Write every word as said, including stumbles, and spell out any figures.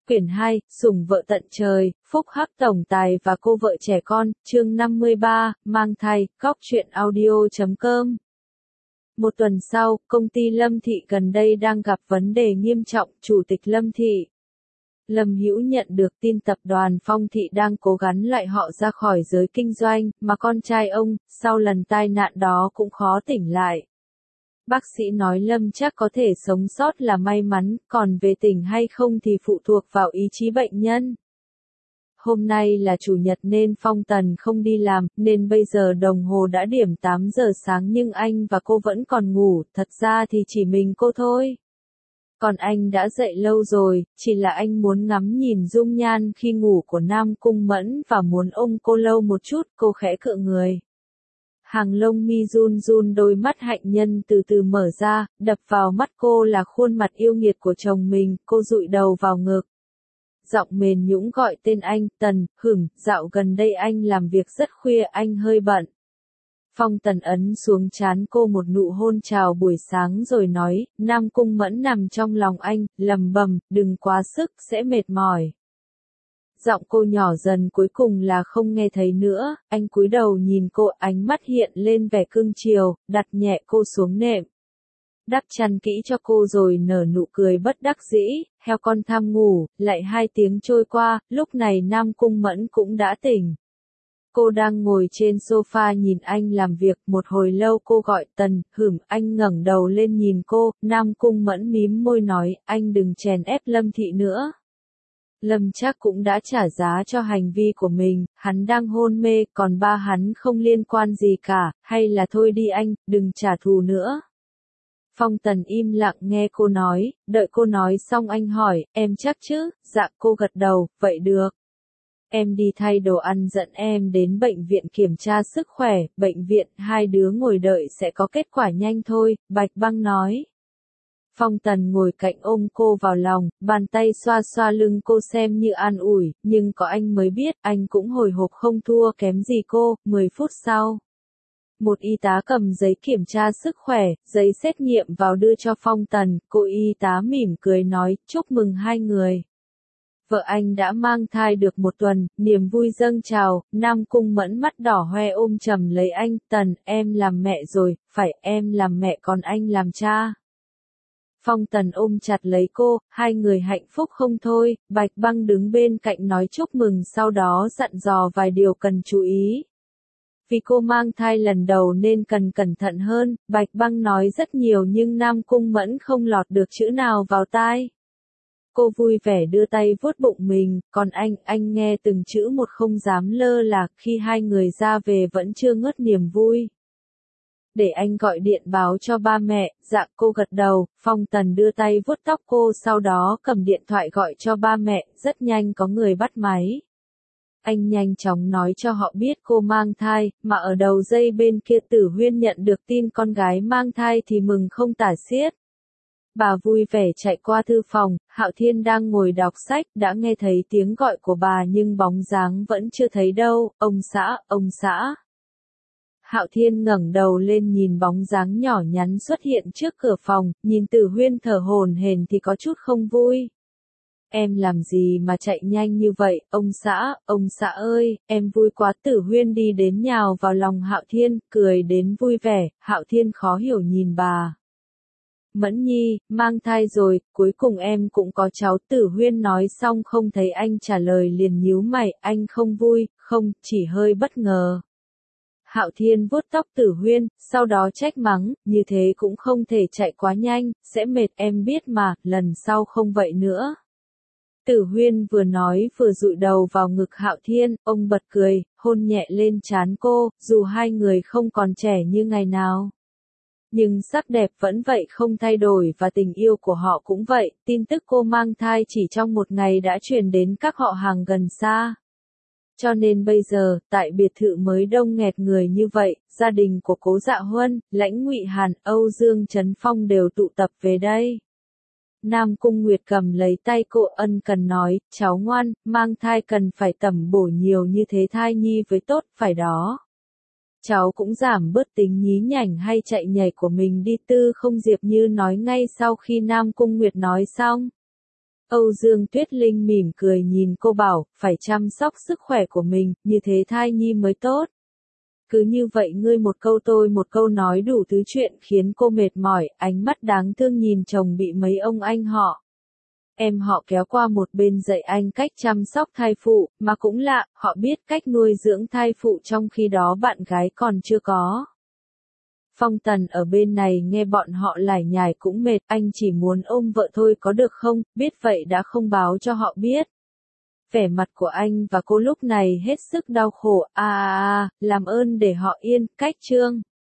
Quyển hai, Sủng vợ tận trời, phúc hắc tổng tài và cô vợ trẻ con, chương năm mươi ba, mang thai, góc truyện audio chấm com. Một tuần sau, công ty Lâm Thị gần đây đang gặp vấn đề nghiêm trọng, Chủ tịch Lâm Thị. Lâm Hữu nhận được tin tập đoàn Phong Thị đang cố gắng loại họ ra khỏi giới kinh doanh, mà con trai ông, sau lần tai nạn đó cũng khó tỉnh lại. Bác sĩ nói Lâm chắc có thể sống sót là may mắn, còn về tỉnh hay không thì phụ thuộc vào ý chí bệnh nhân. Hôm nay là chủ nhật nên Phong Tần không đi làm, nên bây giờ đồng hồ đã điểm tám giờ sáng nhưng anh và cô vẫn còn ngủ, thật ra thì chỉ mình cô thôi. Còn anh đã dậy lâu rồi, chỉ là anh muốn ngắm nhìn dung nhan khi ngủ của Nam Cung Mẫn và muốn ôm cô lâu một chút, cô khẽ cựa người. Hàng lông mi run run, đôi mắt hạnh nhân từ từ mở ra, đập vào mắt cô là khuôn mặt yêu nghiệt của chồng mình, cô dụi đầu vào ngực. Giọng mềm nhũn gọi tên anh, Tần, hửng, dạo gần đây anh làm việc rất khuya, anh hơi bận. Phong Tần ấn xuống trán cô một nụ hôn chào buổi sáng rồi nói, Nam Cung Mẫn nằm trong lòng anh, lầm bầm, đừng quá sức, sẽ mệt mỏi. Giọng cô nhỏ dần cuối cùng là không nghe thấy nữa, anh cúi đầu nhìn cô, ánh mắt hiện lên vẻ cưng chiều, đặt nhẹ cô xuống nệm. Đắp chăn kỹ cho cô rồi nở nụ cười bất đắc dĩ, heo con tham ngủ, lại hai tiếng trôi qua, lúc này Nam Cung Mẫn cũng đã tỉnh. Cô đang ngồi trên sofa nhìn anh làm việc, một hồi lâu cô gọi Tần, hửng, anh ngẩng đầu lên nhìn cô, Nam Cung Mẫn mím môi nói, anh đừng chèn ép Lâm Thị nữa. Lâm chắc cũng đã trả giá cho hành vi của mình, hắn đang hôn mê, còn ba hắn không liên quan gì cả, hay là thôi đi anh, đừng trả thù nữa. Phong Tần im lặng nghe cô nói, đợi cô nói xong anh hỏi, em chắc chứ, dạ cô gật đầu, vậy được. Em đi thay đồ ăn dẫn em đến bệnh viện kiểm tra sức khỏe, bệnh viện, hai đứa ngồi đợi sẽ có kết quả nhanh thôi, Bạch Băng nói. Phong Tần ngồi cạnh ôm cô vào lòng, bàn tay xoa xoa lưng cô xem như an ủi, nhưng có anh mới biết, anh cũng hồi hộp không thua kém gì cô, mười phút sau. Một y tá cầm giấy kiểm tra sức khỏe, giấy xét nghiệm vào đưa cho Phong Tần, cô y tá mỉm cười nói, chúc mừng hai người. Vợ anh đã mang thai được một tuần, niềm vui dâng trào, Nam Cung Mẫn mắt đỏ hoe ôm chầm lấy anh, Tần, em làm mẹ rồi, phải em làm mẹ còn anh làm cha. Phong Tần ôm chặt lấy cô, hai người hạnh phúc không thôi, Bạch Băng đứng bên cạnh nói chúc mừng sau đó dặn dò vài điều cần chú ý. Vì cô mang thai lần đầu nên cần cẩn thận hơn, Bạch Băng nói rất nhiều nhưng Nam Cung Mẫn không lọt được chữ nào vào tai. Cô vui vẻ đưa tay vuốt bụng mình, còn anh, anh nghe từng chữ một không dám lơ là, khi hai người ra về vẫn chưa ngớt niềm vui. Để anh gọi điện báo cho ba mẹ, dạ cô gật đầu, Phong Tần đưa tay vuốt tóc cô sau đó cầm điện thoại gọi cho ba mẹ, rất nhanh có người bắt máy. Anh nhanh chóng nói cho họ biết cô mang thai, mà ở đầu dây bên kia Tử Huyên nhận được tin con gái mang thai thì mừng không tả xiết. Bà vui vẻ chạy qua thư phòng, Hạo Thiên đang ngồi đọc sách, đã nghe thấy tiếng gọi của bà nhưng bóng dáng vẫn chưa thấy đâu, ông xã, ông xã. Hạo Thiên ngẩng đầu lên nhìn bóng dáng nhỏ nhắn xuất hiện trước cửa phòng, nhìn Tử Huyên thở hổn hển thì có chút không vui. Em làm gì mà chạy nhanh như vậy, ông xã, ông xã ơi, em vui quá. Tử Huyên đi đến nhào vào lòng Hạo Thiên, cười đến vui vẻ, Hạo Thiên khó hiểu nhìn bà. Mẫn Nhi, mang thai rồi, cuối cùng em cũng có cháu. Tử Huyên nói xong không thấy anh trả lời liền nhíu mày, anh không vui, không, chỉ hơi bất ngờ. Hạo Thiên vuốt tóc Tử Huyên, sau đó trách mắng, như thế cũng không thể chạy quá nhanh, sẽ mệt em biết mà, lần sau không vậy nữa. Tử Huyên vừa nói vừa dụi đầu vào ngực Hạo Thiên, ông bật cười, hôn nhẹ lên trán cô, dù hai người không còn trẻ như ngày nào. Nhưng sắc đẹp vẫn vậy không thay đổi và tình yêu của họ cũng vậy, tin tức cô mang thai chỉ trong một ngày đã truyền đến các họ hàng gần xa. Cho nên bây giờ, tại biệt thự mới đông nghẹt người như vậy, gia đình của Cố Dạ Huân, Lãnh Ngụy Hàn, Âu Dương Trấn Phong đều tụ tập về đây. Nam Cung Nguyệt cầm lấy tay cô ân cần nói, cháu ngoan, mang thai cần phải tẩm bổ nhiều như thế thai nhi với tốt, phải đó. Cháu cũng giảm bớt tính nhí nhảnh hay chạy nhảy của mình đi. Tư Không Diệp Như nói ngay sau khi Nam Cung Nguyệt nói xong. Âu Dương Tuyết Linh mỉm cười nhìn cô bảo, phải chăm sóc sức khỏe của mình, như thế thai nhi mới tốt. Cứ như vậy ngươi một câu tôi một câu nói đủ thứ chuyện khiến cô mệt mỏi, ánh mắt đáng thương nhìn chồng bị mấy ông anh họ. Em họ kéo qua một bên dạy anh cách chăm sóc thai phụ, mà cũng lạ, họ biết cách nuôi dưỡng thai phụ trong khi đó bạn gái còn chưa có. Phong Tần ở bên này nghe bọn họ lải nhải cũng mệt, anh chỉ muốn ôm vợ thôi có được không, biết vậy đã không báo cho họ biết. Vẻ mặt của anh và cô lúc này hết sức đau khổ, à à à, làm ơn để họ yên, cách chương.